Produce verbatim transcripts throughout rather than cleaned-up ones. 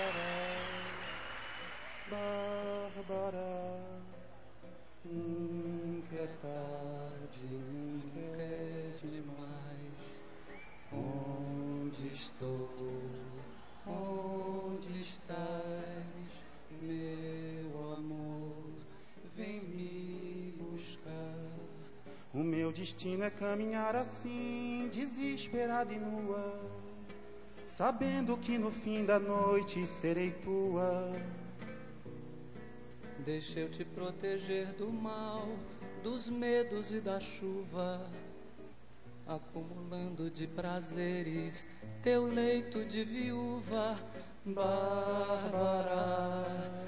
Bárbara, nunca é tarde, nunca é demais. Onde estou? Onde estás, meu amor? Vem me buscar. O meu destino é caminhar assim, desesperada e nua, sabendo que no fim da noite serei tua. Deixa eu te proteger do mal, dos medos e da chuva, acumulando de prazeres teu leito de viúva. Bárbara,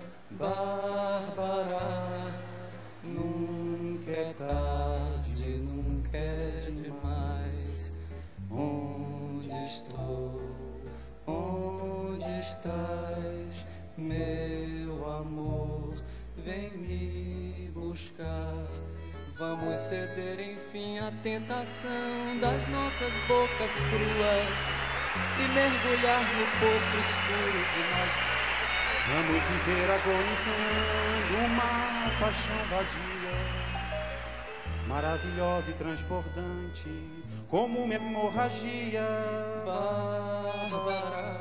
Bárbara, nunca é tarde, nunca é demais. Onde estou? Onde estás, meu amor? Vem me buscar. Vamos ceder enfim à tentação das nossas bocas cruas e mergulhar no poço escuro de nós. Vamos viver agonizando uma paixão vadia, maravilhosa e transbordante, como uma hemorragia. Bárbara,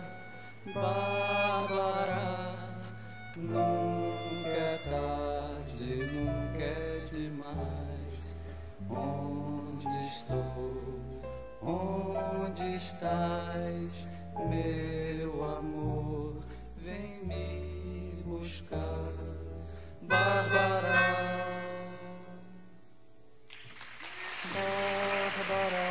Bárbara, nunca é tarde, nunca é demais. Onde estou? Onde estás, meu amor? Vem me buscar. Bárbara, Bárbara,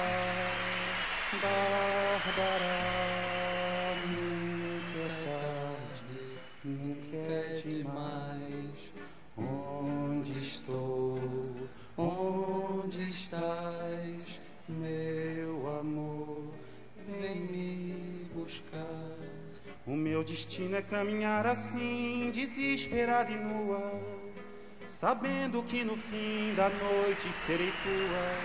Bárbara, nunca é tarde, nunca é demais. Onde estou? Onde estás, meu amor? Vem me buscar. O meu destino é caminhar assim, desesperada e nua, sabendo que no fim da noite serei tua.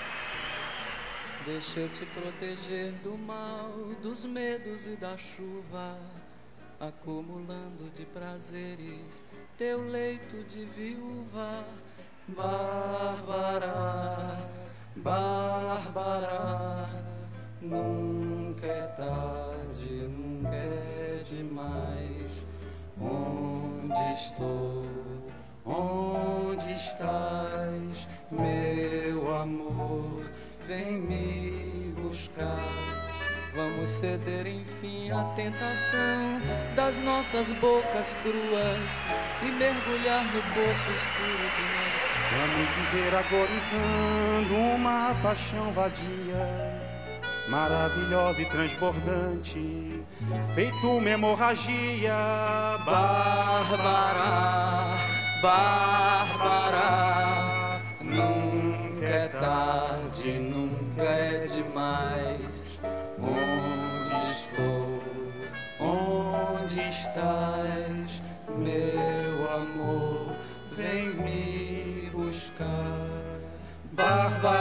deixa eu te proteger do mal, dos medos e da chuva, acumulando de prazeres teu leito de viúva. Bárbara, Bárbara, nunca é tarde, nunca é demais. Onde estou? Onde estás, meu amor? Vem me buscar. Vamos ceder enfim à tentação das nossas bocas cruas e mergulhar no poço escuro de nós. Vamos viver agonizando uma paixão vadia, maravilhosa e transbordante, feito uma hemorragia. Bárbara, Bárbara, nunca é tarde, nunca é demais. Onde estou? Onde estás, meu amor? Vem me buscar. Bárbara.